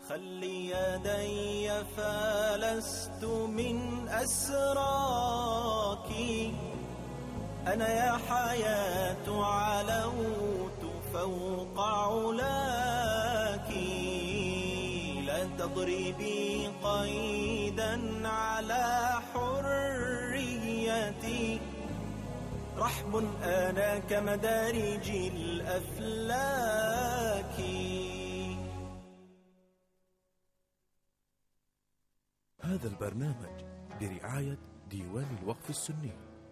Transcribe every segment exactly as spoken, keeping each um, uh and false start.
خلي يدي فلست من أسراك، أنا يا حياة علوت فوق علاك، لا تضربي قيدا على حريتي، رحب أنا كمدارج الأفلاك. هذا البرنامج برعاية ديوان الوقف السني.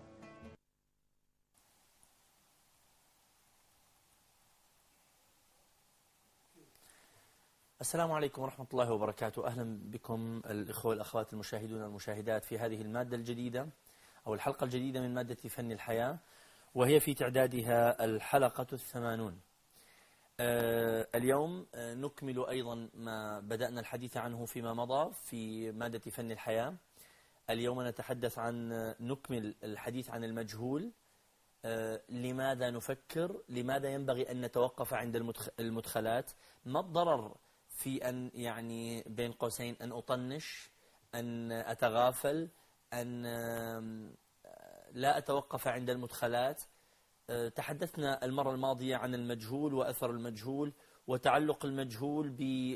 السلام عليكم ورحمة الله وبركاته. أهلا بكم الإخوة والأخوات المشاهدون والمشاهدات في هذه المادة الجديدة أو الحلقة الجديدة من مادة فن الحياة، وهي في تعدادها الحلقة الثمانون. آه اليوم آه نكمل أيضا ما بدأنا الحديث عنه فيما مضى في مادة فن الحياة. اليوم نتحدث عن نكمل الحديث عن المجهول. آه لماذا نفكر؟ لماذا ينبغي أن نتوقف عند المدخلات؟ ما الضرر في أن يعني بين قوسين أن أطنش، أن أتغافل، أن لا أتوقف عند المدخلات؟ تحدثنا المرة الماضية عن المجهول وأثر المجهول وتعلق المجهول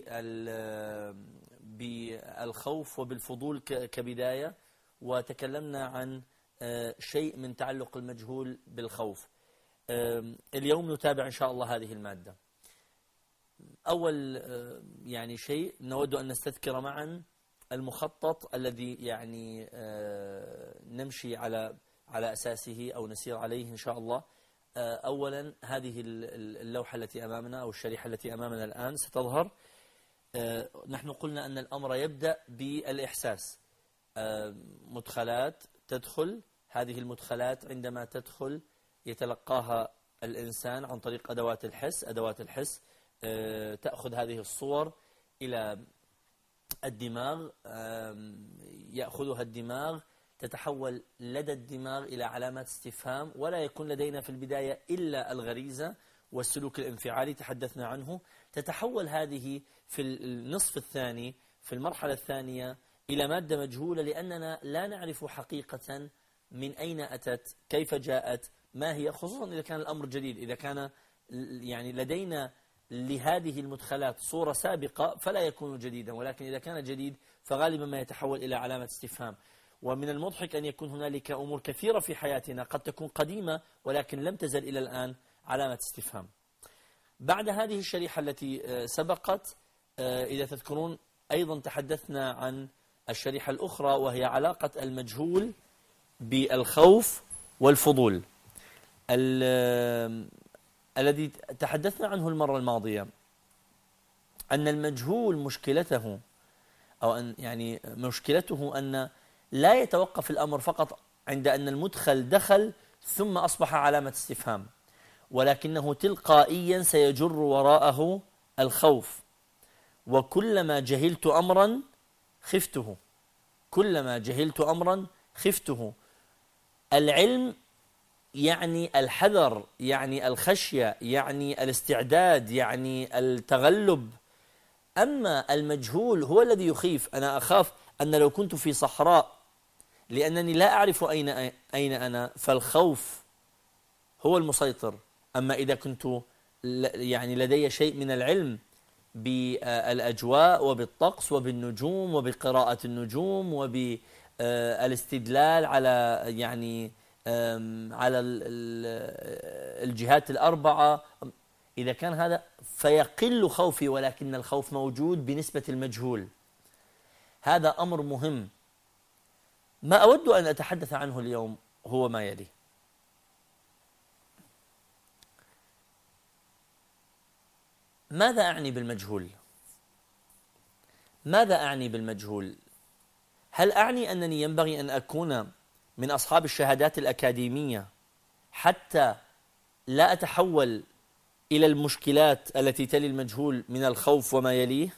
بالخوف وبالفضول كبداية، وتكلمنا عن شيء من تعلق المجهول بالخوف. اليوم نتابع إن شاء الله هذه المادة. أول يعني شيء نود أن نستذكر معا المخطط الذي يعني نمشي على على أساسه أو نسير عليه إن شاء الله. أولا هذه اللوحة التي أمامنا أو الشريحة التي أمامنا الآن ستظهر. نحن قلنا أن الأمر يبدأ بالإحساس. مدخلات تدخل، هذه المدخلات عندما تدخل يتلقاها الإنسان عن طريق أدوات الحس. أدوات الحس تأخذ هذه الصور إلى الدماغ، يأخذها الدماغ، تتحول لدى الدماغ إلى علامات استفهام، ولا يكون لدينا في البداية إلا الغريزة والسلوك الانفعالي تحدثنا عنه. تتحول هذه في النصف الثاني في المرحلة الثانية إلى مادة مجهولة، لأننا لا نعرف حقيقة من أين أتت، كيف جاءت، ما هي، خصوصا إذا كان الأمر جديد. إذا كان يعني لدينا لهذه المدخلات صورة سابقة فلا يكون جديدا، ولكن إذا كان جديد فغالبا ما يتحول إلى علامة استفهام. ومن المضحك أن يكون هنالك أمور كثيرة في حياتنا قد تكون قديمة ولكن لم تزل إلى الآن علامة استفهام. بعد هذه الشريحة التي سبقت، إذا تذكرون أيضا تحدثنا عن الشريحة الأخرى، وهي علاقة المجهول بالخوف والفضول الذي تحدثنا عنه المرة الماضية. أن المجهول مشكلته أو أن يعني مشكلته أن لا يتوقف الأمر فقط عند أن المدخل دخل ثم أصبح علامة استفهام، ولكنه تلقائيا سيجر وراءه الخوف. وكلما جهلت أمرا خفته، كلما جهلت أمرا خفته. العلم يعني الحذر، يعني الخشية، يعني الاستعداد، يعني التغلب. أما المجهول هو الذي يخيف. أنا أخاف أن لو كنت في صحراء لأنني لا أعرف أين أين أنا، فالخوف هو المسيطر. أما إذا كنت يعني لدي شيء من العلم بالأجواء وبالطقس وبالنجوم وبقراءة النجوم وبالاستدلال على يعني على الجهات الأربعة، إذا كان هذا فيقل خوفي، ولكن الخوف موجود بنسبة المجهول. هذا أمر مهم. ما أود أن أتحدث عنه اليوم هو ما يلي. ماذا أعني بالمجهول؟ ماذا أعني بالمجهول؟ هل أعني أنني ينبغي أن أكون من أصحاب الشهادات الأكاديمية حتى لا أتحول إلى المشكلات التي تلي المجهول من الخوف وما يليه؟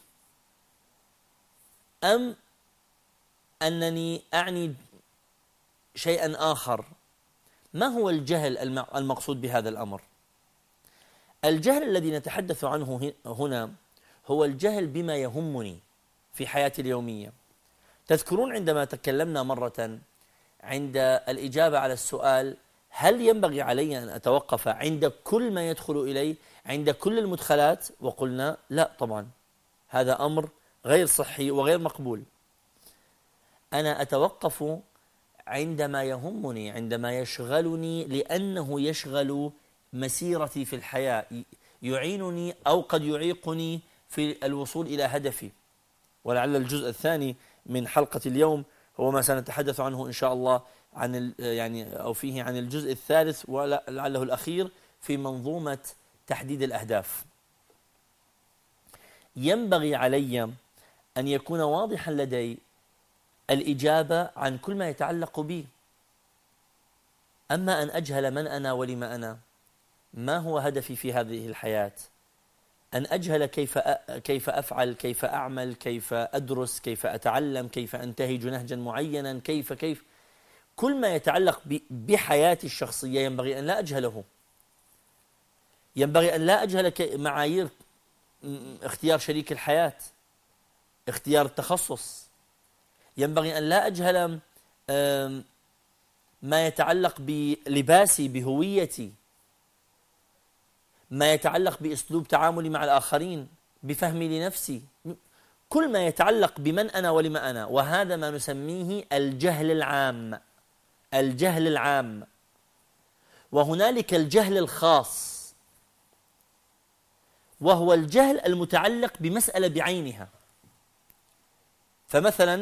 أم أنني أعني شيئا آخر؟ ما هو الجهل المقصود بهذا الأمر؟ الجهل الذي نتحدث عنه هنا هو الجهل بما يهمني في حياتي اليومية. تذكرون عندما تكلمنا مرة عند الإجابة على السؤال هل ينبغي علي أن أتوقف عند كل ما يدخل إلي، عند كل المدخلات؟ وقلنا لا طبعا، هذا أمر غير صحي وغير مقبول. أنا أتوقف عندما يهمني، عندما يشغلني، لأنه يشغل مسيرتي في الحياة، يعينني أو قد يعيقني في الوصول إلى هدفي. ولعل الجزء الثاني من حلقة اليوم هو ما سنتحدث عنه إن شاء الله، عن يعني أو فيه عن الجزء الثالث ولعله الأخير في منظومة تحديد الأهداف. ينبغي علي أن يكون واضحا لدي الإجابة عن كل ما يتعلق بي. أما أن أجهل من أنا ولما أنا، ما هو هدفي في هذه الحياة، أن أجهل كيف كيف أفعل، كيف أعمل، كيف أدرس، كيف أتعلم، كيف أنتهج نهجا معينا، كيف كيف كل ما يتعلق بحياتي الشخصية ينبغي أن لا أجهله. ينبغي أن لا أجهل معايير اختيار شريك الحياة، اختيار التخصص. ينبغي أن لا أجهل ما يتعلق بلباسي، بهويتي، ما يتعلق بأسلوب تعاملي مع الآخرين، بفهمي لنفسي، كل ما يتعلق بمن أنا ولما أنا. وهذا ما نسميه الجهل العام. الجهل العام. وهنالك الجهل الخاص، وهو الجهل المتعلق بمسألة بعينها. فمثلا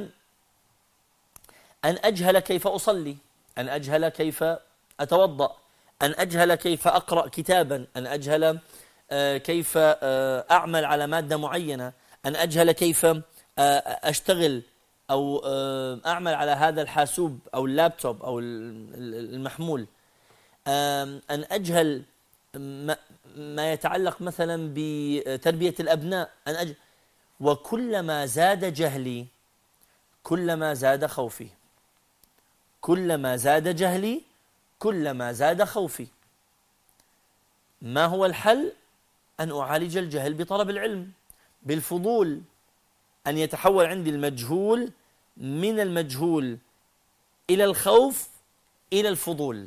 أن أجهل كيف أصلي، أن أجهل كيف أتوضأ، أن أجهل كيف أقرأ كتابا، أن أجهل كيف أعمل على مادة معينة، أن أجهل كيف أشتغل أو أعمل على هذا الحاسوب أو اللابتوب أو المحمول، أن أجهل ما يتعلق مثلا بتربية الأبناء، أن أجهل. وكلما زاد جهلي كلما زاد خوفي، كلما زاد جهلي كلما زاد خوفي. ما هو الحل؟ أن أعالج الجهل بطلب العلم، بالفضول، أن يتحول عندي المجهول من المجهول إلى الخوف إلى الفضول.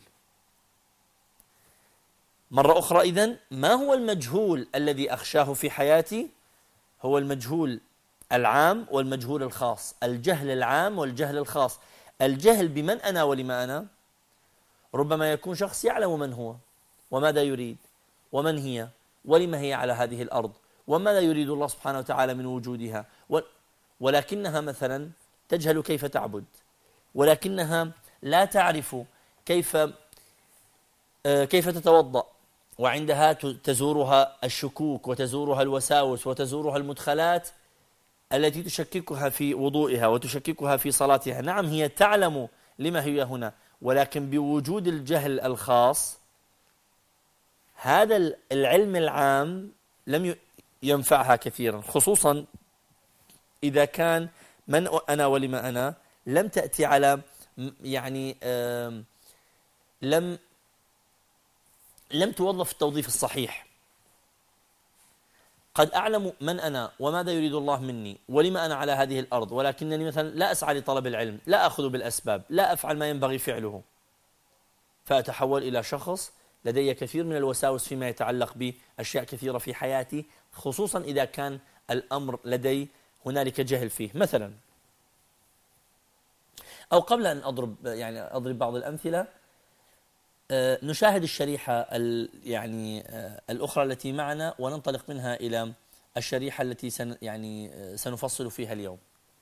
مرة أخرى، إذن ما هو المجهول الذي أخشاه في حياتي؟ هو المجهول العام والمجهول الخاص، الجهل العام والجهل الخاص. الجهل بمن أنا ولما أنا، ربما يكون شخص يعلم من هو وماذا يريد ومن هي ولما هي على هذه الأرض وماذا يريد الله سبحانه وتعالى من وجودها، ولكنها مثلا تجهل كيف تعبد، ولكنها لا تعرف كيف كيف تتوضأ، وعندها تزورها الشكوك وتزورها الوساوس وتزورها المدخلات التي تشككها في وضوئها وتشككها في صلاتها. نعم، هي تعلم لما هي هنا، ولكن بوجود الجهل الخاص هذا العلم العام لم ينفعها كثيرا، خصوصا إذا كان من أنا ولما أنا لم تأتي على يعني لم لم توظف التوظيف الصحيح. قد أعلم من أنا وماذا يريد الله مني ولما أنا على هذه الأرض، ولكنني مثلا لا أسعى لطلب العلم، لا أخذ بالأسباب، لا أفعل ما ينبغي فعله، فأتحول إلى شخص لدي كثير من الوساوس فيما يتعلق بأشياء كثيرة في حياتي، خصوصا إذا كان الأمر لدي هنالك جهل فيه. مثلا، أو قبل أن أضرب يعني أضرب بعض الأمثلة، نشاهد الشريحة يعني الأخرى التي معنا وننطلق منها إلى الشريحة التي سن يعني سنفصل فيها اليوم.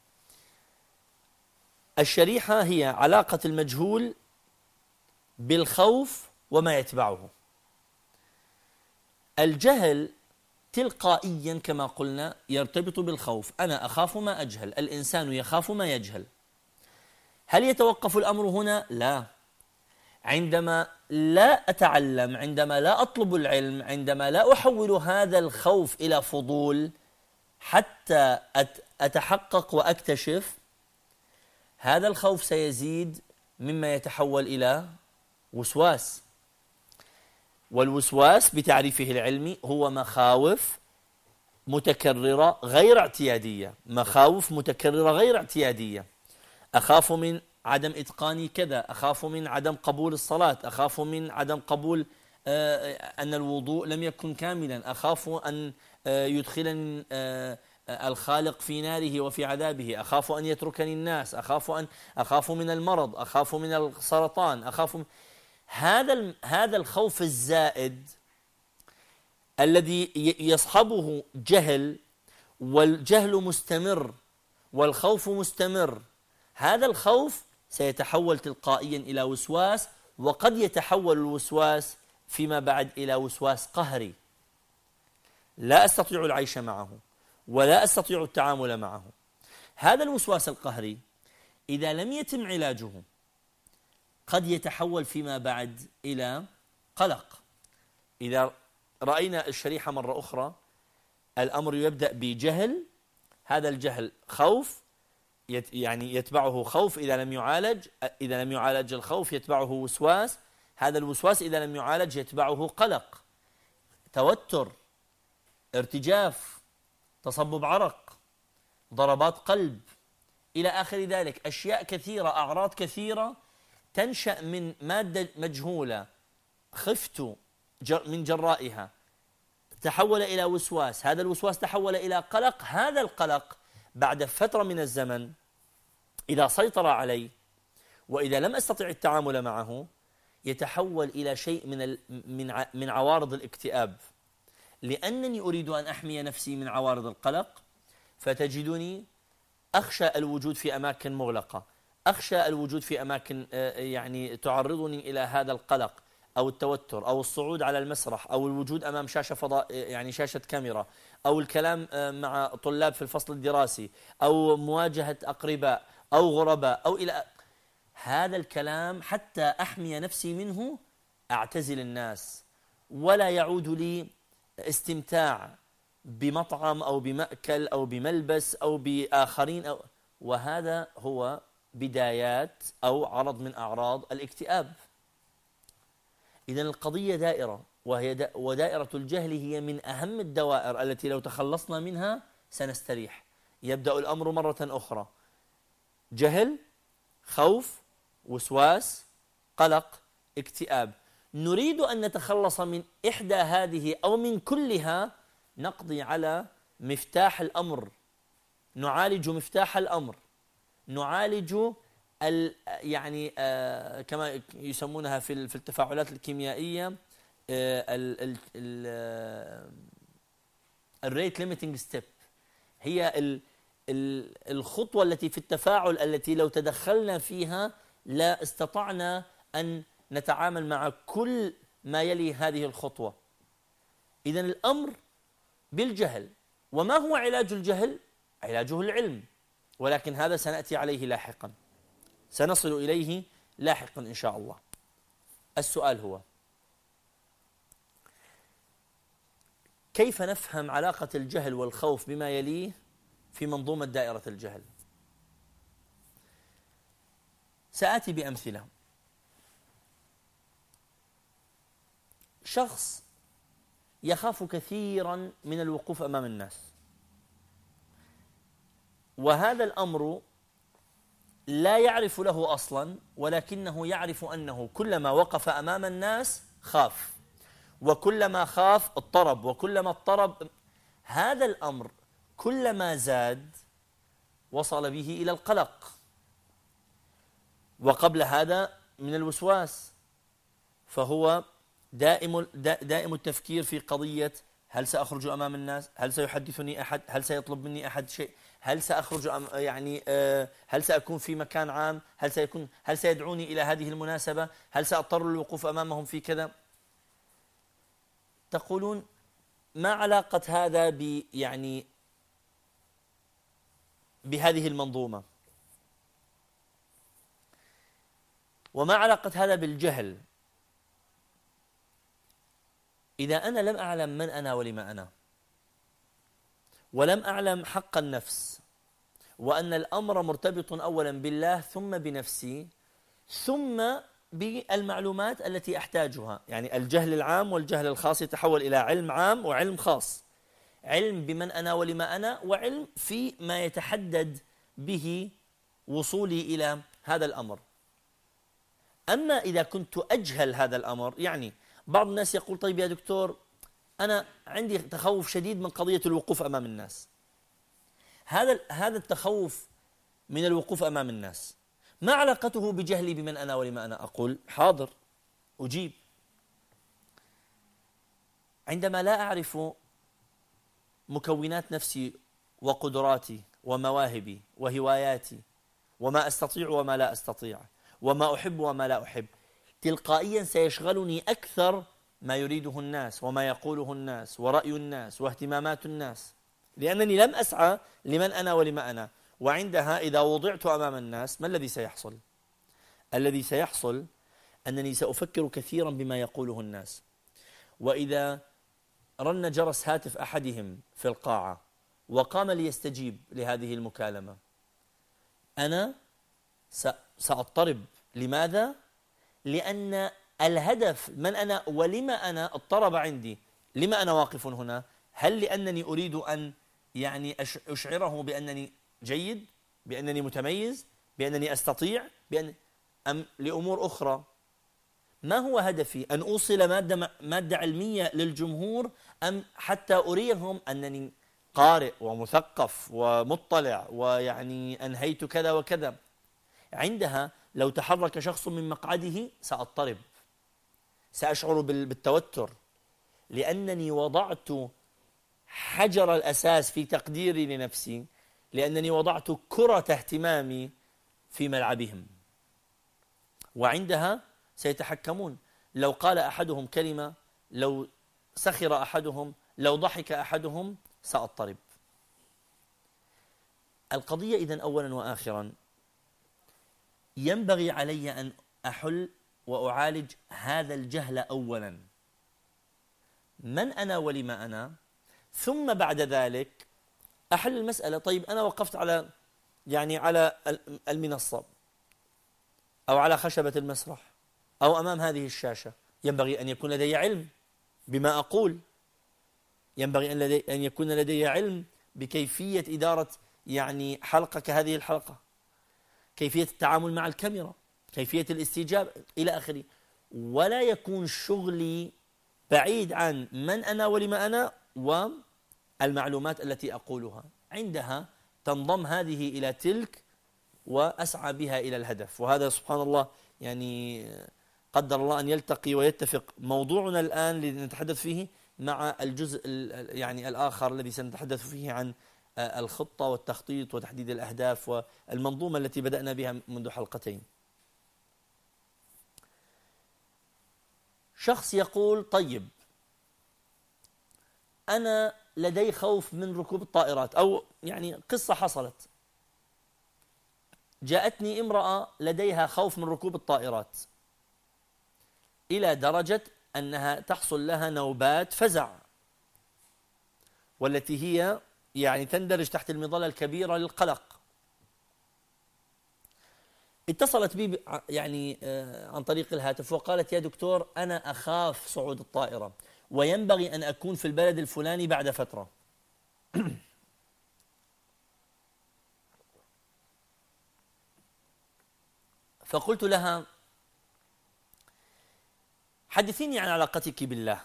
الشريحة هي علاقة المجهول بالخوف وما يتبعه. الجهل تلقائيا كما قلنا يرتبط بالخوف، أنا أخاف ما أجهل، الإنسان يخاف ما يجهل. هل يتوقف الأمر هنا؟ لا. عندما لا أتعلم، عندما لا أطلب العلم، عندما لا أحول هذا الخوف إلى فضول حتى أتحقق وأكتشف، هذا الخوف سيزيد مما يتحول إلى وسواس. والوسواس بتعريفه العلمي هو مخاوف متكررة غير اعتيادية، مخاوف متكررة غير اعتيادية. أخاف من عدم إتقان كذا، أخاف من عدم قبول الصلاة، أخاف من عدم قبول آه أن الوضوء لم يكن كاملا، أخاف أن آه يدخلني آه الخالق في ناره وفي عذابه، أخاف أن يتركني الناس، أخاف أن أخاف من المرض، أخاف من السرطان، أخاف من هذا هذا الخوف الزائد الذي يصحبه جهل، والجهل مستمر والخوف مستمر. هذا الخوف سيتحول تلقائيا إلى وسواس، وقد يتحول الوسواس فيما بعد إلى وسواس قهري لا أستطيع العيش معه ولا أستطيع التعامل معه. هذا الوسواس القهري إذا لم يتم علاجه قد يتحول فيما بعد إلى قلق. إذا رأينا الشريحة مرة أخرى، الأمر يبدأ بجهل، هذا الجهل خوف، يعني يتبعه خوف إذا لم يعالج، إذا لم يعالج الخوف يتبعه وسواس، هذا الوسواس إذا لم يعالج يتبعه قلق، توتر، ارتجاف، تصبب عرق، ضربات قلب، إلى آخر ذلك. أشياء كثيرة، أعراض كثيرة تنشأ من مادة مجهولة خفت من جرائها، تحول إلى وسواس، هذا الوسواس تحول إلى قلق، هذا القلق بعد فترة من الزمن إذا سيطر علي وإذا لم أستطع التعامل معه يتحول إلى شيء من من من عوارض الاكتئاب، لأنني أريد أن أحمي نفسي من عوارض القلق، فتجدني أخشى الوجود في أماكن مغلقة، أخشى الوجود في أماكن يعني تعرضني إلى هذا القلق أو التوتر أو الصعود على المسرح أو الوجود أمام شاشة فضاء يعني شاشة كاميرا أو الكلام مع طلاب في الفصل الدراسي أو مواجهة أقرباء أو غرباء أو إلى هذا الكلام. حتى أحمي نفسي منه أعتزل الناس، ولا يعود لي استمتاع بمطعم أو بمأكل أو بملبس أو بآخرين أو وهذا هو بدايات أو عرض من أعراض الاكتئاب. إذن القضية دائرة، وهي دا ودائرة الجهل هي من أهم الدوائر التي لو تخلصنا منها سنستريح. يبدأ الأمر مرة أخرى، جهل، خوف، وسواس، قلق، اكتئاب. نريد أن نتخلص من إحدى هذه أو من كلها، نقضي على مفتاح الأمر، نعالج مفتاح الأمر، نعالج ال يعني آه كما يسمونها في في التفاعلات الكيميائية ال ال الريت ليميتنج ستيب، هي ال ال الخطوة التي في التفاعل التي لو تدخلنا فيها لا استطعنا أن نتعامل مع كل ما يلي هذه الخطوة. إذن الأمر بالجهل. وما هو علاج الجهل؟ علاجه العلم، ولكن هذا سنأتي عليه لاحقا، سنصل إليه لاحقا إن شاء الله. السؤال هو كيف نفهم علاقة الجهل والخوف بما يليه في منظومة دائرة الجهل؟ سآتي بأمثلة. شخص يخاف كثيرا من الوقوف أمام الناس، وهذا الأمر لا يعرف له أصلا، ولكنه يعرف أنه كلما وقف أمام الناس خاف، وكلما خاف اضطرب، وكلما اضطرب هذا الأمر كلما زاد وصل به إلى القلق، وقبل هذا من الوسواس. فهو دائم دائم التفكير في قضية هل سأخرج أمام الناس؟ هل سيحدثني أحد؟ هل سيطلب مني أحد شيء؟ هل سأخرج أم يعني هل سأكون في مكان عام؟ هل سيكون هل سيدعوني إلى هذه المناسبة؟ هل سأضطر للوقوف أمامهم في كذا؟ تقولون ما علاقة هذا ب يعني بهذه المنظومة؟ وما علاقة هذا بالجهل؟ إذا أنا لم أعلم من أنا ولما أنا، ولم أعلم حق النفس، وأن الأمر مرتبط أولا بالله ثم بنفسي ثم بالمعلومات التي أحتاجها، يعني الجهل العام والجهل الخاص يتحول إلى علم عام وعلم خاص. علم بمن أنا ولما أنا، وعلم في ما يتحدد به وصولي إلى هذا الأمر. أما إذا كنت أجهل هذا الأمر، يعني بعض الناس يقول طيب يا دكتور أنا عندي تخوف شديد من قضية الوقوف أمام الناس. هذا هذا التخوف من الوقوف أمام الناس ما علاقته بجهلي بمن أنا ولما أنا؟ أقول حاضر أجيب. عندما لا أعرف مكونات نفسي وقدراتي ومواهبي وهواياتي وما أستطيع وما لا أستطيع وما أحب وما لا أحب، تلقائيا سيشغلني أكثر ما يريده الناس وما يقوله الناس ورأي الناس واهتمامات الناس، لأنني لم أسعى لمن أنا ولما أنا. وعندها إذا وضعت أمام الناس ما الذي سيحصل؟ الذي سيحصل أنني سأفكر كثيرا بما يقوله الناس، وإذا رن جرس هاتف أحدهم في القاعة وقام ليستجيب لهذه المكالمة أنا سأضطرب. لماذا؟ لأن الهدف من أنا ولما أنا اضطرب عندي. لما أنا واقف هنا؟ هل لأنني أريد أن يعني أشعره بأنني جيد، بأنني متميز، بأنني أستطيع، بأن أم لأمور أخرى؟ ما هو هدفي؟ أن أوصل مادة مادة علمية للجمهور، أم حتى أريهم أنني قارئ ومثقف ومطلع ويعني أنهيت كذا وكذا؟ عندها لو تحرك شخص من مقعده سأضطرب، سأشعر بالتوتر، لأنني وضعت حجر الأساس في تقديري لنفسي، لأنني وضعت كرة اهتمامي في ملعبهم. وعندها سيتحكمون. لو قال أحدهم كلمة، لو سخر أحدهم، لو ضحك أحدهم، سأضطرب. القضية إذن أولا وآخرا ينبغي علي أن أحل وأعالج هذا الجهل أولا، من أنا ولما أنا، ثم بعد ذلك أحل المسألة. طيب أنا وقفت على يعني على المنصة أو على خشبة المسرح أو أمام هذه الشاشة، ينبغي أن يكون لدي علم بما أقول، ينبغي أن, لدي أن يكون لدي علم بكيفية إدارة يعني حلقة كهذه الحلقة، كيفية التعامل مع الكاميرا، كيفية الاستجابة إلى آخره. ولا يكون شغلي بعيد عن من أنا ولما أنا والمعلومات التي أقولها. عندها تنضم هذه إلى تلك وأسعى بها إلى الهدف. وهذا سبحان الله يعني قدر الله أن يلتقي ويتفق موضوعنا الآن لنتحدث فيه مع الجزء يعني الآخر الذي سنتحدث فيه عن الخطة والتخطيط وتحديد الأهداف والمنظومة التي بدأنا بها منذ حلقتين. شخص يقول طيب أنا لدي خوف من ركوب الطائرات، أو يعني قصة حصلت، جاءتني امرأة لديها خوف من ركوب الطائرات إلى درجة أنها تحصل لها نوبات فزع، والتي هي يعني تندرج تحت المظلة الكبيرة للقلق. اتصلت بي يعني عن طريق الهاتف وقالت يا دكتور أنا أخاف صعود الطائرة وينبغي أن أكون في البلد الفلاني بعد فترة. فقلت لها حدثيني عن علاقتك بالله.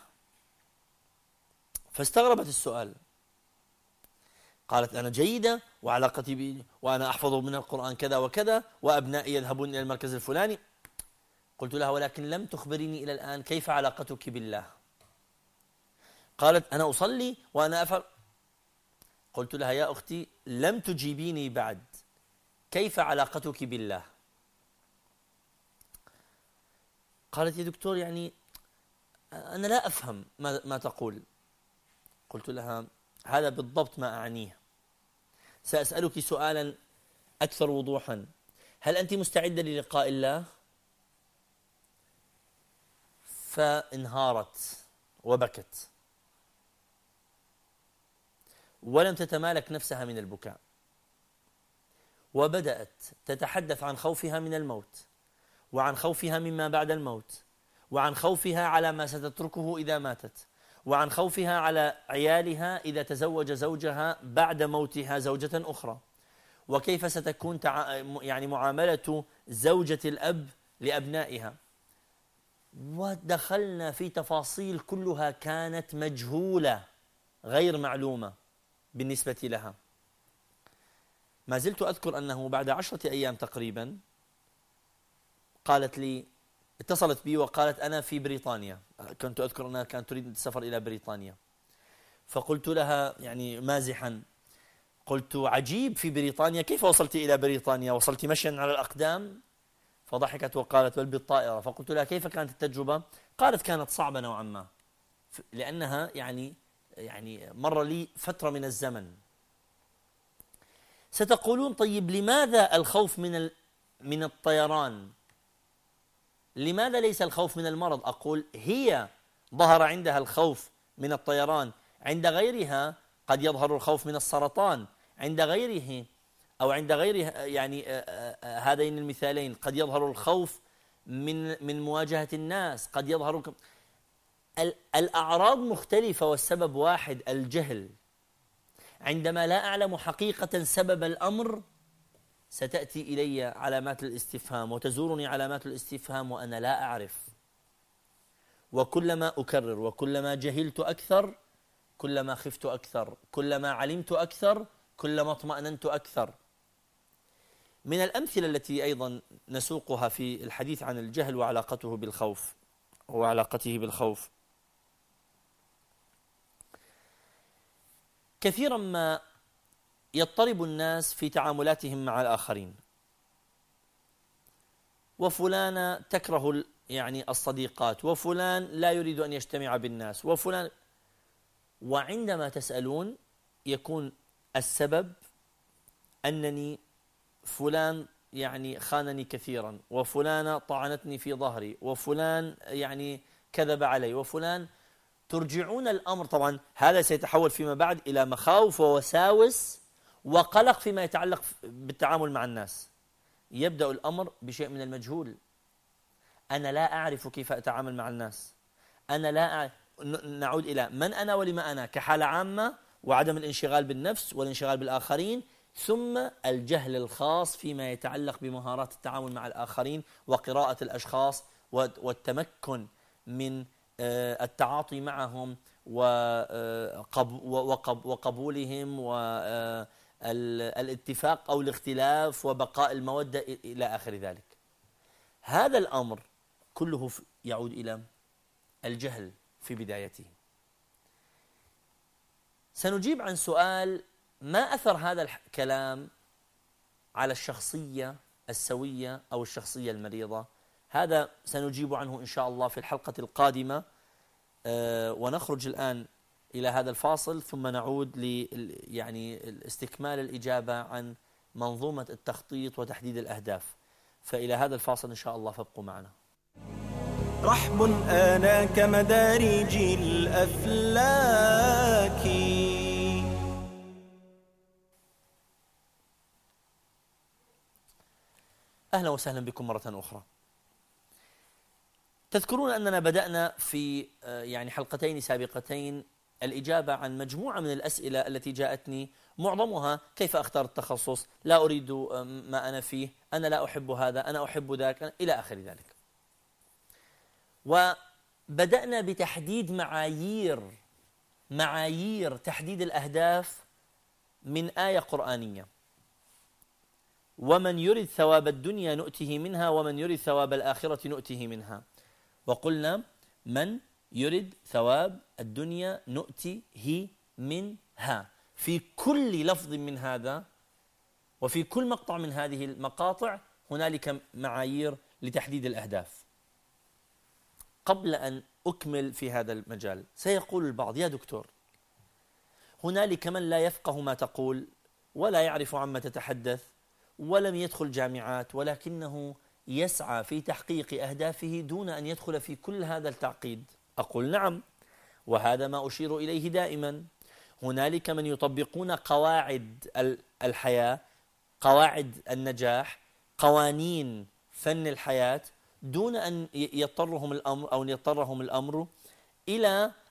فاستغربت السؤال، قالت أنا جيدة وعلاقتي بي وأنا أحفظ من القرآن كذا وكذا وأبنائي يذهبون إلى المركز الفلاني. قلت لها ولكن لم تخبريني إلى الآن كيف علاقتك بالله. قالت أنا أصلي وأنا أفعل. قلت لها يا أختي لم تجيبيني بعد، كيف علاقتك بالله؟ قالت يا دكتور يعني أنا لا أفهم ما, ما تقول. قلت لها هذا بالضبط ما أعنيه. سأسألك سؤالا أكثر وضوحا، هل أنت مستعدة للقاء الله؟ فانهارت وبكت ولم تتمالك نفسها من البكاء، وبدأت تتحدث عن خوفها من الموت، وعن خوفها مما بعد الموت، وعن خوفها على ما ستتركه إذا ماتت، وعن خوفها على عيالها إذا تزوج زوجها بعد موتها زوجة أخرى، وكيف ستكون يعني معاملة زوجة الأب لأبنائها. ودخلنا في تفاصيل كلها كانت مجهولة غير معلومة بالنسبة لها. ما زلت أذكر أنه بعد عشرة أيام تقريبا قالت لي، اتصلت بي وقالت أنا في بريطانيا، كنت أذكر أنها كانت تريد السفر إلى بريطانيا، فقلت لها يعني مازحا، قلت عجيب في بريطانيا، كيف وصلت إلى بريطانيا؟ وصلت مشيا على الأقدام؟ فضحكت وقالت بل بالطائرة. فقلت لها كيف كانت التجربة؟ قالت كانت صعبة نوعا ما، لأنها يعني يعني مر لي فترة من الزمن. ستقولون طيب لماذا الخوف من من الطيران؟ لماذا ليس الخوف من المرض؟ أقول هي ظهر عندها الخوف من الطيران، عند غيرها قد يظهر الخوف من السرطان، عند غيره أو عند غيره يعني هذين المثالين قد يظهر الخوف من من مواجهة الناس، قد يظهر الأعراض مختلفة والسبب واحد، الجهل. عندما لا أعلم حقيقة سبب الأمر ستأتي إلي علامات الاستفهام وتزورني علامات الاستفهام وأنا لا أعرف. وكلما أكرر وكلما جهلت أكثر كلما خفت أكثر، كلما علمت أكثر كلما اطمأننت أكثر. من الأمثلة التي أيضا نسوقها في الحديث عن الجهل وعلاقته بالخوف وعلاقته بالخوف، كثيرا ما يضطرب الناس في تعاملاتهم مع الآخرين، وفلان تكره يعني الصديقات، وفلان لا يريد أن يجتمع بالناس، وفلان، وعندما تسألون يكون السبب أنني فلان يعني خانني كثيرا، وفلان طعنتني في ظهري، وفلان يعني كذب علي، وفلان. ترجعون الأمر، طبعا هذا سيتحول فيما بعد إلى مخاوف ووساوس وقلق فيما يتعلق بالتعامل مع الناس. يبدأ الأمر بشيء من المجهول، أنا لا أعرف كيف أتعامل مع الناس، أنا لا أعرف. نعود إلى من أنا ولما أنا كحالة عامة، وعدم الانشغال بالنفس والانشغال بالآخرين، ثم الجهل الخاص فيما يتعلق بمهارات التعامل مع الآخرين وقراءة الأشخاص والتمكن من التعاطي معهم وقبولهم والاتفاق أو الاختلاف وبقاء المودة إلى آخر ذلك. هذا الأمر كله يعود إلى الجهل في بدايته. سنجيب عن سؤال: ما أثر هذا الكلام على الشخصية السوية أو الشخصية المريضة؟ هذا سنجيب عنه إن شاء الله في الحلقة القادمة. أه ونخرج الآن إلى هذا الفاصل ثم نعود ل يعني استكمال الإجابة عن منظومة التخطيط وتحديد الأهداف. فإلى هذا الفاصل إن شاء الله فابقوا معنا. رحب آنا كمدارج الأفلاك. أهلا وسهلا بكم مرة أخرى. تذكرون أننا بدأنا في يعني حلقتين سابقتين الإجابة عن مجموعة من الأسئلة التي جاءتني، معظمها كيف أختار التخصص، لا أريد ما أنا فيه، أنا لا أحب هذا، أنا أحب ذاك، إلى آخر ذلك. وبدأنا بتحديد معايير معايير تحديد الأهداف من آية قرآنية: ومن يرد ثواب الدنيا نؤته منها ومن يرد ثواب الآخرة نؤته منها. وقلنا من يرد ثواب الدنيا نؤته منها. في كل لفظ من هذا وفي كل مقطع من هذه المقاطع هنالك معايير لتحديد الأهداف. قبل أن أكمل في هذا المجال، سيقول البعض: يا دكتور، هنالك من لا يفقه ما تقول ولا يعرف عما تتحدث ولم يدخل جامعات، ولكنه يسعى في تحقيق أهدافه دون أن يدخل في كل هذا التعقيد. أقول نعم، وهذا ما أشير إليه دائما. هنالك من يطبقون قواعد الحياة، قواعد النجاح، قوانين فن الحياة، دون أن يضطرهم الأمر أو يضطرهم الأمر إلى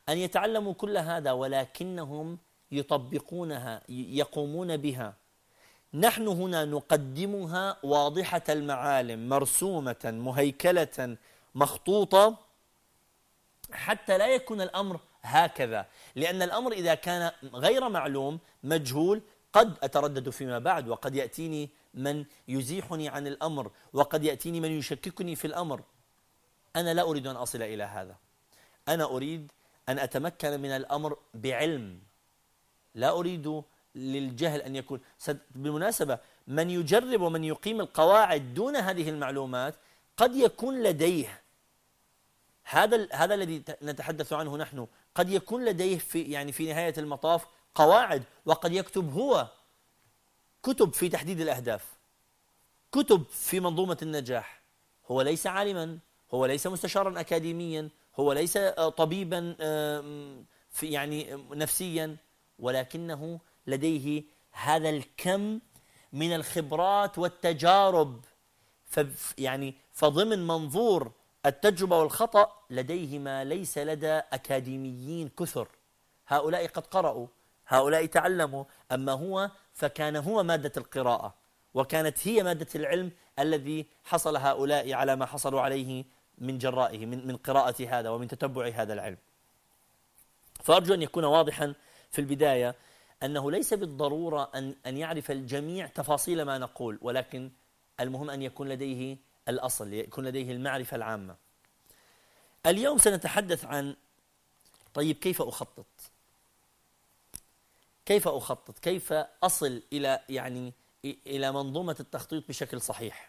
أن يتعلموا كل هذا ولكنهم يطبقونها، يقومون بها. نحن هنا نقدمها واضحة المعالم، مرسومة مهيكلة مخطوطة، حتى لا يكون الأمر هكذا. لأن الأمر إذا كان غير معلوم مجهول قد أتردد فيما بعد، وقد يأتيني من يزيحني عن الأمر، وقد يأتيني من يشككني في الأمر. أنا لا أريد أن أصل إلى هذا. أنا أريد أن أتمكن من الأمر بعلم، لا أريد للجهل أن يكون. بالمناسبة من يجرب ومن يقيم القواعد دون هذه المعلومات قد يكون لديه هذا هذا الذي نتحدث عنه نحن، قد يكون لديه في يعني في نهاية المطاف قواعد، وقد يكتب هو كتب في تحديد الأهداف، كتب في منظومة النجاح. هو ليس عالما، هو ليس مستشارا أكاديميا، هو ليس طبيبا في يعني نفسيا، ولكنه لديه هذا الكم من الخبرات والتجارب. يعني فضمن منظور التجربة والخطأ لديه ما ليس لدى أكاديميين كثر. هؤلاء قد قرأوا، هؤلاء تعلموا، أما هو فكان هو مادة القراءة، وكانت هي مادة العلم الذي حصل هؤلاء على ما حصلوا عليه من جرائه، من من قراءة هذا ومن تتبع هذا العلم. فأرجو أن يكون واضحا في البداية أنه ليس بالضرورة أن أن يعرف الجميع تفاصيل ما نقول، ولكن المهم أن يكون لديه الأصل، يكون لديه المعرفة العامة. اليوم سنتحدث عن طيب كيف أخطط؟ كيف أخطط؟ كيف أصل إلى يعني إلى منظومة التخطيط بشكل صحيح؟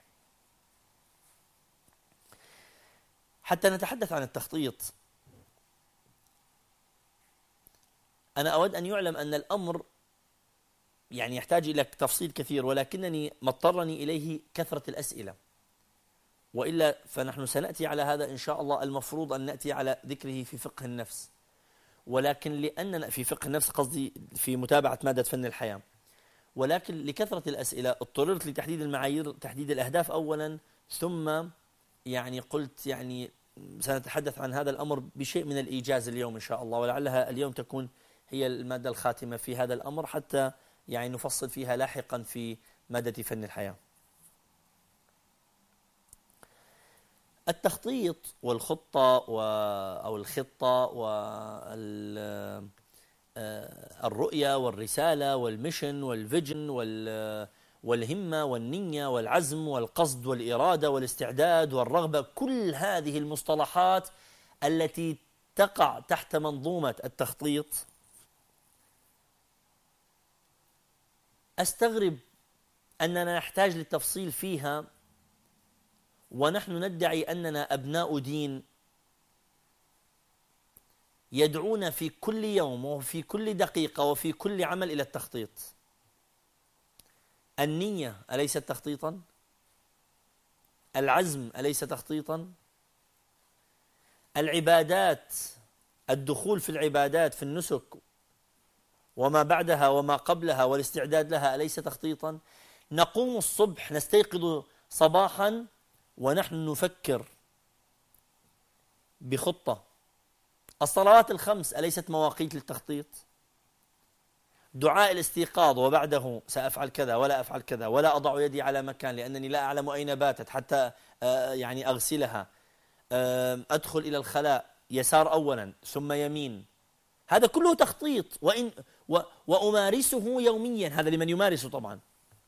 حتى نتحدث عن التخطيط، أنا أود أن يعلم أن الأمر يعني يحتاج إلى تفصيل كثير، ولكنني مضطرني إليه كثرة الأسئلة، وإلا فنحن سنأتي على هذا إن شاء الله. المفروض أن نأتي على ذكره في فقه النفس، ولكن لأننا في فقه النفس قصدي في متابعة مادة فن الحياة، ولكن لكثرة الأسئلة اضطررت لتحديد المعايير، تحديد الأهداف أولا، ثم يعني قلت يعني سنتحدث عن هذا الأمر بشيء من الإيجاز اليوم إن شاء الله، ولعلها اليوم تكون هي المادة الخاتمة في هذا الأمر، حتى يعني نفصل فيها لاحقا في مادة فن الحياة. التخطيط والخطة أو الخطة والرؤية والرسالة والميشن والفيجن والهمة والنية والعزم والقصد والإرادة والاستعداد والرغبة، كل هذه المصطلحات التي تقع تحت منظومة التخطيط أستغرب أننا نحتاج للتفصيل فيها، ونحن ندعي أننا أبناء دين يدعون في كل يوم وفي كل دقيقة وفي كل عمل إلى التخطيط. النية أليست تخطيطا؟ العزم أليس تخطيطا؟ العبادات، الدخول في العبادات في النسك وما بعدها وما قبلها والاستعداد لها أليس تخطيطا؟ نقوم الصبح نستيقظ صباحا ونحن نفكر بخطة. الصلوات الخمس أليست مواقيت للتخطيط؟ دعاء الاستيقاظ وبعده سأفعل كذا ولا أفعل كذا ولا أضع يدي على مكان لأنني لا أعلم أين باتت حتى يعني أغسلها، أدخل إلى الخلاء يسار أولا ثم يمين، هذا كله تخطيط، وإن و وأمارسه يوميا، هذا لمن يمارسه طبعا.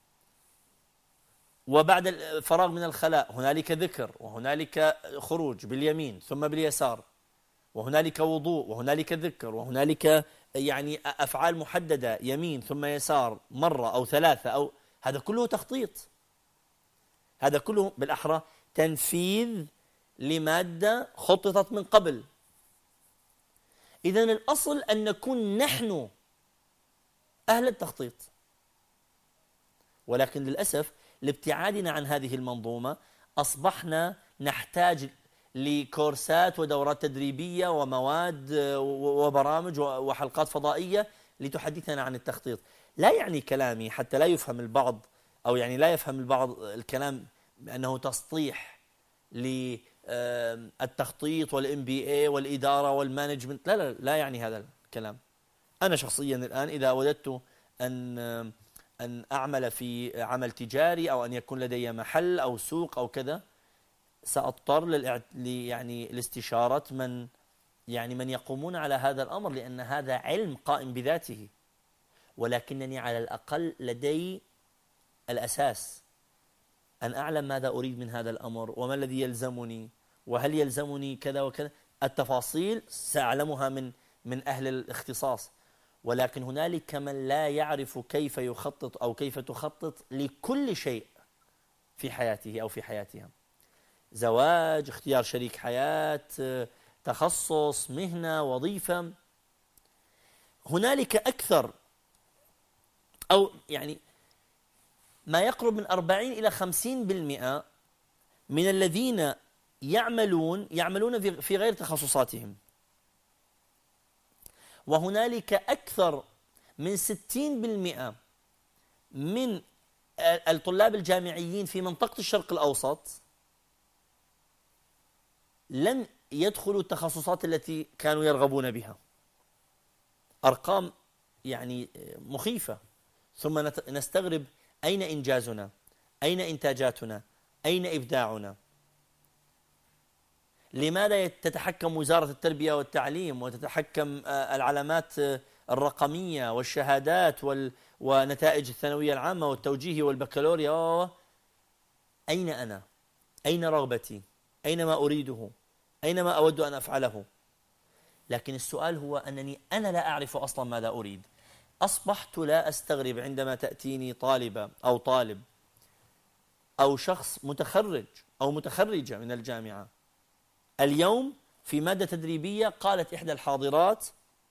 وبعد الفراغ من الخلاء هنالك ذكر، وهنالك خروج باليمين ثم باليسار، وهنالك وضوء وهنالك ذكر، وهنالك يعني أفعال محددة يمين ثم يسار مرة أو ثلاثة، أو هذا كله تخطيط، هذا كله بالأحرى تنفيذ لمادة خططت من قبل. إذن الأصل أن نكون نحن أهل التخطيط، ولكن للأسف لابتعادنا عن هذه المنظومة أصبحنا نحتاج لكورسات ودورات تدريبية ومواد وبرامج وحلقات فضائية لتحدثنا عن التخطيط. لا يعني كلامي حتى لا يفهم البعض، أو يعني لا يفهم البعض الكلام بأنه تسطيح التخطيط والإم بي إيه والإدارة والمانجمنت. لا لا لا يعني هذا الكلام. أنا شخصيا الآن إذا وددت أن أن أعمل في عمل تجاري أو أن يكون لدي محل أو سوق أو كذا، سأضطر للإعت... يعني لاستشارة من يعني من يقومون على هذا الأمر، لأن هذا علم قائم بذاته، ولكنني على الأقل لدي الأساس أن أعلم ماذا أريد من هذا الأمر وما الذي يلزمني وهل يلزمني كذا وكذا. التفاصيل سأعلمها من من أهل الاختصاص، ولكن هنالك من لا يعرف كيف يخطط أو كيف تخطط لكل شيء في حياته أو في حياتها: زواج، اختيار شريك حياة، تخصص، مهنة، وظيفة. هنالك أكثر أو يعني ما يقرب من أربعين إلى خمسين بالمئة من الذين يعملون يعملون في غير تخصصاتهم، وهنالك أكثر من ستين بالمئة من الطلاب الجامعيين في منطقة الشرق الأوسط لم يدخلوا التخصصات التي كانوا يرغبون بها. أرقام يعني مخيفة. ثم نستغرب أين إنجازنا؟ أين إنتاجاتنا؟ أين إبداعنا؟ لماذا تتحكم وزارة التربية والتعليم وتتحكم العلامات الرقمية والشهادات ونتائج الثانوية العامة والتوجيهي والبكالوريا؟ أين أنا؟ أين رغبتي؟ أين ما أريده؟ أين ما أود أن أفعله؟ لكن السؤال هو أنني أنا لا أعرف أصلا ماذا أريد. أصبحت لا أستغرب عندما تأتيني طالبة أو طالب أو شخص متخرج أو متخرجة من الجامعة اليوم في مادة تدريبية. قالت إحدى الحاضرات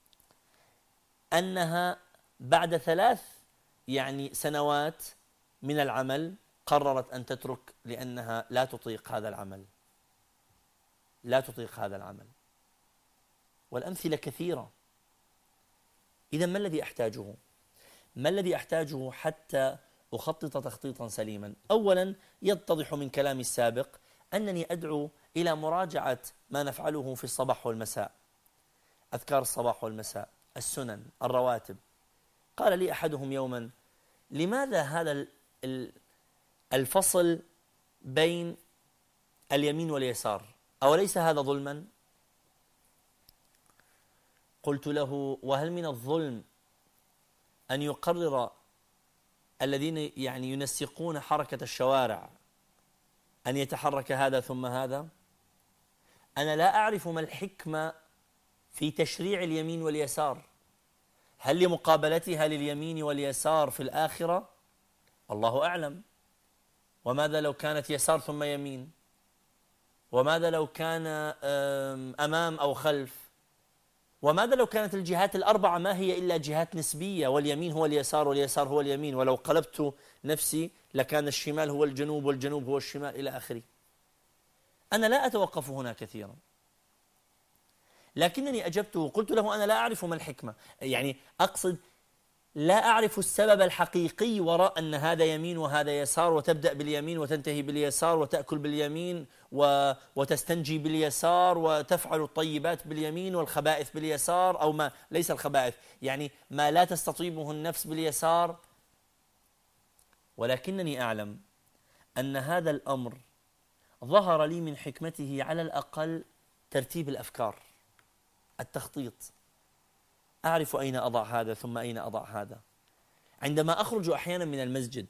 أنها بعد ثلاث يعني سنوات من العمل قررت أن تترك لأنها لا تطيق هذا العمل لا تطيق هذا العمل والأمثلة كثيرة. إذا ما الذي أحتاجه؟ ما الذي أحتاجه حتى أخطط تخطيطا سليما؟ أولا يتضح من كلامي السابق أنني أدعو إلى مراجعة ما نفعله في الصباح والمساء، أذكار الصباح والمساء، السنن، الرواتب. قال لي أحدهم يوما: لماذا هذا الفصل بين اليمين واليسار؟ أوليس هذا ظلما؟ قلت له: وهل من الظلم أن يقرر الذين يعني ينسقون حركة الشوارع أن يتحرك هذا ثم هذا؟ أنا لا أعرف ما الحكمة في تشريع اليمين واليسار. هل لمقابلتها لليمين واليسار في الآخرة؟ الله أعلم. وماذا لو كانت يسار ثم يمين؟ وماذا لو كان أمام أو خلف؟ وماذا لو كانت الجهات الأربعة ما هي إلا جهات نسبية، واليمين هو اليسار واليسار هو اليمين، ولو قلبت نفسي لكان الشمال هو الجنوب والجنوب هو الشمال إلى آخره. أنا لا أتوقف هنا كثيرا، لكنني أجبته وقلت له: أنا لا أعرف ما الحكمة، يعني أقصد لا أعرف السبب الحقيقي وراء أن هذا يمين وهذا يسار، وتبدأ باليمين وتنتهي باليسار، وتأكل باليمين و... وتستنجي باليسار، وتفعل الطيبات باليمين والخبائث باليسار، أو ما ليس الخبائث يعني ما لا تستطيبه النفس باليسار. ولكنني أعلم أن هذا الأمر ظهر لي من حكمته على الأقل ترتيب الأفكار، التخطيط. أعرف أين أضع هذا ثم أين أضع هذا. عندما أخرج أحيانا من المسجد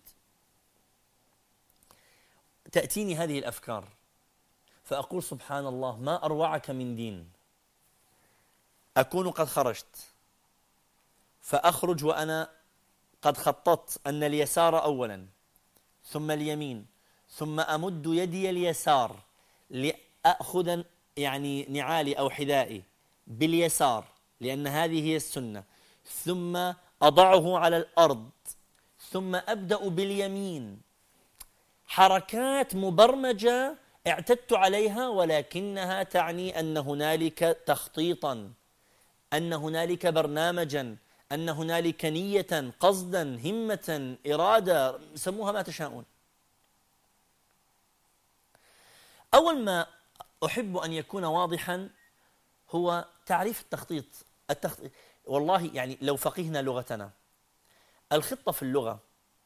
تأتيني هذه الأفكار فأقول: سبحان الله، ما أروعك من دين. أكون قد خرجت فأخرج وأنا قد خططت أن اليسار أولا ثم اليمين، ثم أمد يدي اليسار لأخذ يعني نعالي أو حذائي باليسار لأن هذه هي السنة، ثم أضعه على الأرض، ثم أبدأ باليمين. حركات مبرمجة اعتدت عليها، ولكنها تعني أن هنالك تخطيطا، أن هنالك برنامجا، أن هنالك نية، قصدا، همة، إرادة، سموها ما تشاءون. أول ما أحب أن يكون واضحا هو تعريف التخطيط. التخطيط والله يعني لو فقهنا لغتنا، الخطة في اللغة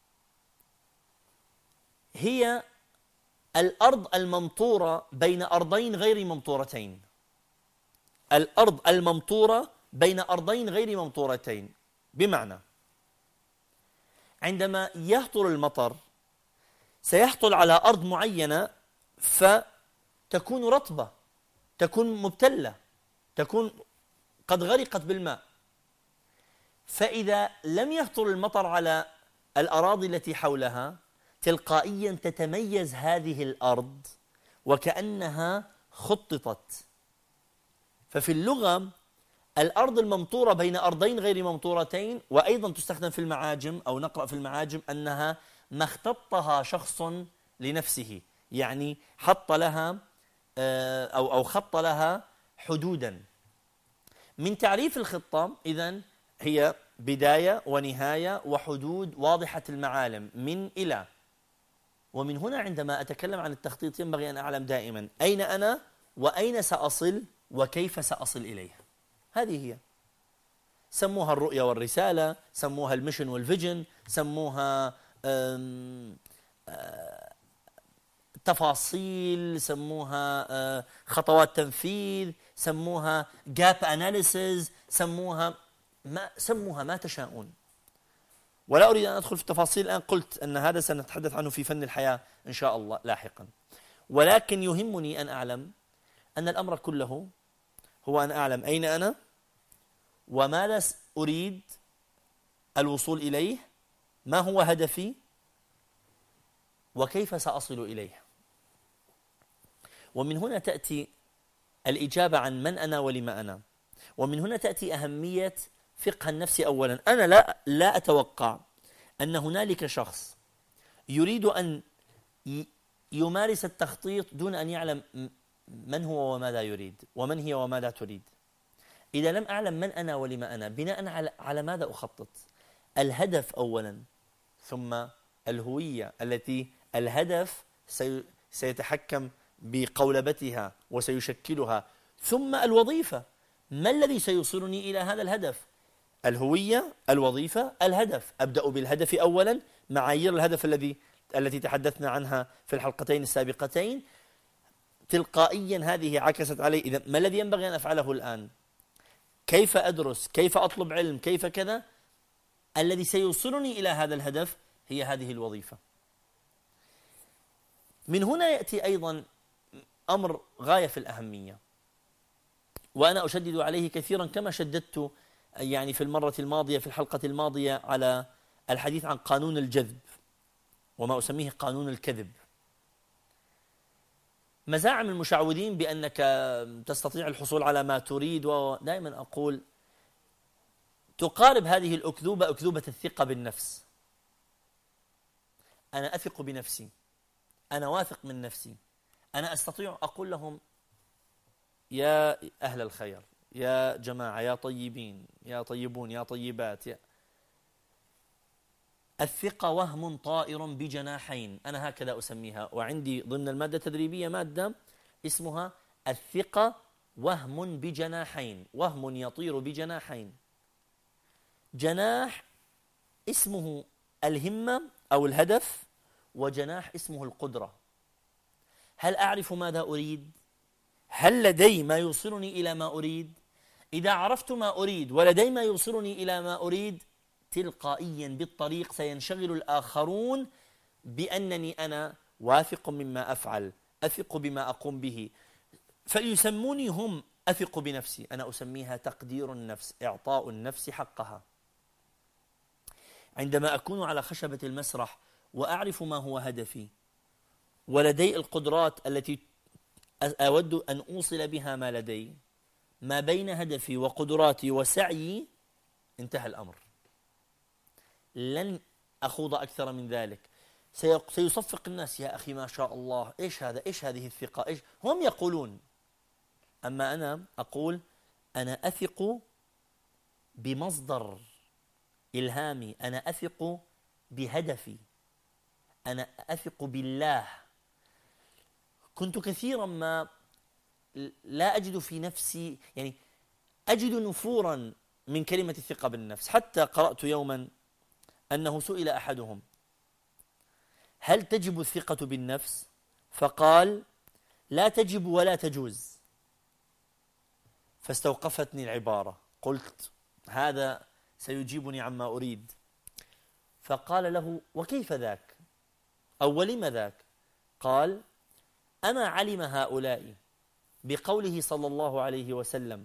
هي الأرض الممطورة بين أرضين غير ممطورتين. الأرض الممطورة بين أرضين غير ممطورتين، بمعنى عندما يهطل المطر سيهطل على أرض معينة فتكون رطبة، تكون مبتلة، تكون قد غرقت بالماء. فإذا لم يهطل المطر على الأراضي التي حولها تلقائيا تتميز هذه الأرض وكأنها خططت. ففي اللغة الأرض الممطورة بين أرضين غير ممطورتين، وأيضا تستخدم في المعاجم أو نقرأ في المعاجم أنها ما اختطها شخص لنفسه، يعني حط لها أو أو خط لها حدودا. من تعريف الخطة إذن هي بداية ونهاية وحدود واضحة المعالم من إلى. ومن هنا عندما أتكلم عن التخطيط ينبغي أن أعلم دائما أين أنا وأين سأصل وكيف سأصل إليه. هذه هي، سموها الرؤية والرسالة، سموها الميشن والفيجن، سموها أم أم تفاصيل، سموها خطوات تنفيذ، سموها جاب أناليسيز، سموها ما سموها ما تشاءون. ولا أريد أن أدخل في التفاصيل الآن، قلت أن هذا سنتحدث عنه في فن الحياة إن شاء الله لاحقا. ولكن يهمني أن أعلم أن الأمر كله هو أن أعلم أين أنا وماذا أريد الوصول إليه، ما هو هدفي وكيف سأصل إليه. ومن هنا تأتي الإجابة عن من أنا ولما أنا، ومن هنا تأتي أهمية فقه النفس. أولا أنا لا لا أتوقع أن هنالك شخص يريد أن يمارس التخطيط دون أن يعلم من هو وماذا يريد ومن هي وماذا تريد. إذا لم أعلم من أنا ولما أنا، بناء على على ماذا أخطط؟ الهدف أولا، ثم الهوية التي الهدف سي سيتحكم بقولبتها وسيشكلها، ثم الوظيفة، ما الذي سيوصلني إلى هذا الهدف؟ الهوية، الوظيفة، الهدف. أبدأ بالهدف أولا، معايير الهدف الذي التي تحدثنا عنها في الحلقتين السابقتين. تلقائيا هذه عكست علي، إذا ما الذي ينبغي أن أفعله الآن؟ كيف أدرس؟ كيف أطلب علم؟ كيف كذا؟ الذي سيوصلني إلى هذا الهدف هي هذه الوظيفة. من هنا يأتي أيضا أمر غاية في الأهمية، وأنا أشدد عليه كثيرا كما شددت يعني في المرة الماضية في الحلقة الماضية على الحديث عن قانون الجذب وما أسميه قانون الكذب. مزاعم المشعوذين بأنك تستطيع الحصول على ما تريد، ودائما أقول تقارب هذه الأكذوبة أكذوبة الثقة بالنفس. أنا أثق بنفسي، أنا واثق من نفسي، أنا أستطيع. أقول لهم يا أهل الخير، يا جماعة، يا طيبين، يا طيبون، يا طيبات، يا الثقة وهم طائر بجناحين، أنا هكذا أسميها. وعندي ضمن المادة التدريبية مادة اسمها الثقة وهم بجناحين، وهم يطير بجناحين. جناح اسمه الهمة أو الهدف، وجناح اسمه القدرة. هل أعرف ماذا أريد؟ هل لدي ما يوصلني إلى ما أريد؟ إذا عرفت ما أريد ولدي ما يوصلني إلى ما أريد، تلقائيا بالطريق سينشغل الآخرون بأنني أنا واثق مما أفعل، أثق بما أقوم به، فيسموني هم أثق بنفسي. أنا أسميها تقدير النفس، إعطاء النفس حقها. عندما أكون على خشبة المسرح وأعرف ما هو هدفي ولدي القدرات التي أود أن أوصل بها ما لدي، ما بين هدفي وقدراتي وسعيي انتهى الأمر. لن أخوض أكثر من ذلك. سيصفق الناس، يا أخي ما شاء الله، إيش هذا؟ إيش هذه الثقة؟ إيش هم يقولون؟ أما أنا أقول أنا أثق بمصدر إلهامي، أنا أثق بهدفي، أنا أثق بالله. كنت كثيرا ما لا أجد في نفسي، يعني أجد نفورا من كلمة الثقة بالنفس. حتى قرأت يوما أنه سئل أحدهم هل تجب الثقة بالنفس؟ فقال لا تجب ولا تجوز. فاستوقفتني العبارة، قلت هذا سيجيبني عما أريد. فقال له وكيف ذاك أو ولم ذاك؟ قال أما علم هؤلاء بقوله صلى الله عليه وسلم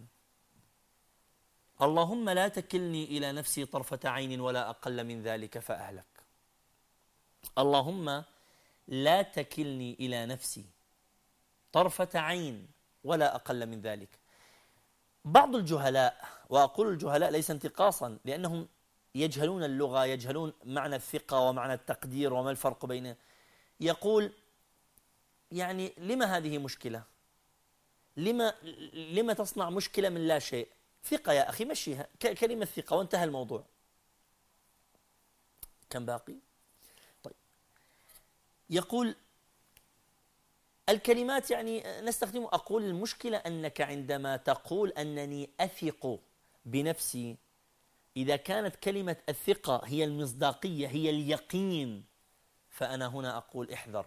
اللهم لا تكلني إلى نفسي طرفة عين ولا أقل من ذلك فأهلك. اللهم لا تكلني إلى نفسي طرفة عين ولا أقل من ذلك. بعض الجهلاء، وأقول الجهلاء ليس انتقاصا لأنهم يجهلون اللغة، يجهلون معنى الثقة ومعنى التقدير وما الفرق بينه، يقول يعني لما هذه مشكلة؟ لما, لما تصنع مشكلة من لا شيء؟ ثقة يا أخي مشيها، كلمة ثقة وانتهى الموضوع. كم باقي؟ طيب، يقول الكلمات يعني نستخدم. أقول المشكلة أنك عندما تقول أنني أثق بنفسي، إذا كانت كلمة الثقة هي المصداقية هي اليقين، فأنا هنا أقول احذر.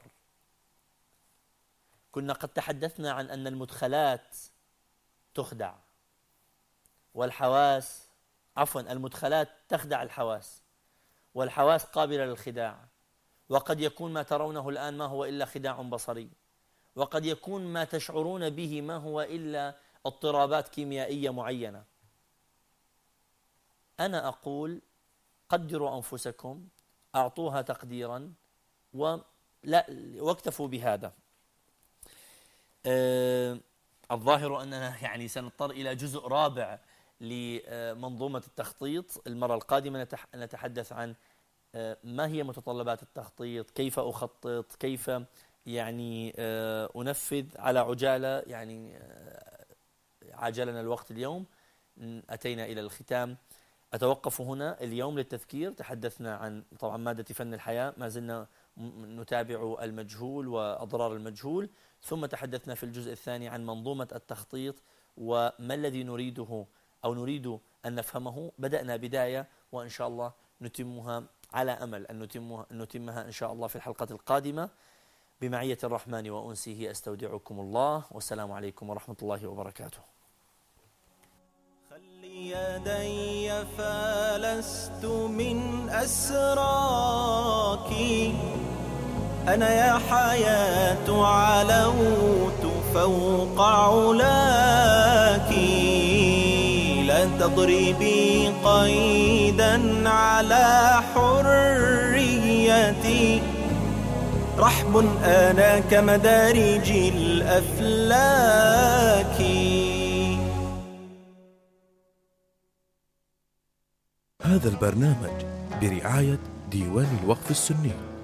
كنا قد تحدثنا عن أن المدخلات تخدع والحواس عفوا المدخلات تخدع الحواس، والحواس قابلة للخداع، وقد يكون ما ترونه الآن ما هو إلا خداع بصري، وقد يكون ما تشعرون به ما هو إلا اضطرابات كيميائية معينة. أنا أقول قدروا أنفسكم، أعطوها تقديرا ولا واكتفوا بهذا. أه الظاهر أننا يعني سنضطر إلى جزء رابع لمنظومة التخطيط. المرة القادمة نتحدث عن ما هي متطلبات التخطيط، كيف أخطط، كيف يعني أنفذ على عجالة. يعني عاجلنا الوقت اليوم، أتينا إلى الختام. أتوقف هنا اليوم للتذكير. تحدثنا عن طبعا مادة فن الحياة، ما زلنا نتابع المجهول وأضرار المجهول، ثم تحدثنا في الجزء الثاني عن منظومة التخطيط وما الذي نريده أو نريد أن نفهمه. بدأنا بداية وإن شاء الله نتمها، على أمل أن نتمها, أن نتمها إن شاء الله في الحلقة القادمة. بمعية الرحمن وأنسه أستودعكم الله، والسلام عليكم ورحمة الله وبركاته. خلي يدي فلست من أسراك، أنا يا حياة علوت فوق علاك، لا تضربي قيدا على حريتي، رحب أنا كمدارج الأفلاك. هذا البرنامج برعاية ديوان الوقف السني.